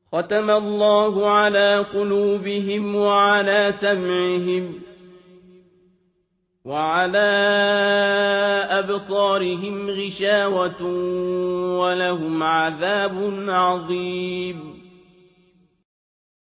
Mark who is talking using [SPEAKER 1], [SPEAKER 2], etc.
[SPEAKER 1] ختم الله على قلوبهم وعلى سمعهم وعلى أبصارهم غشاوة ولهم عذاب عظيم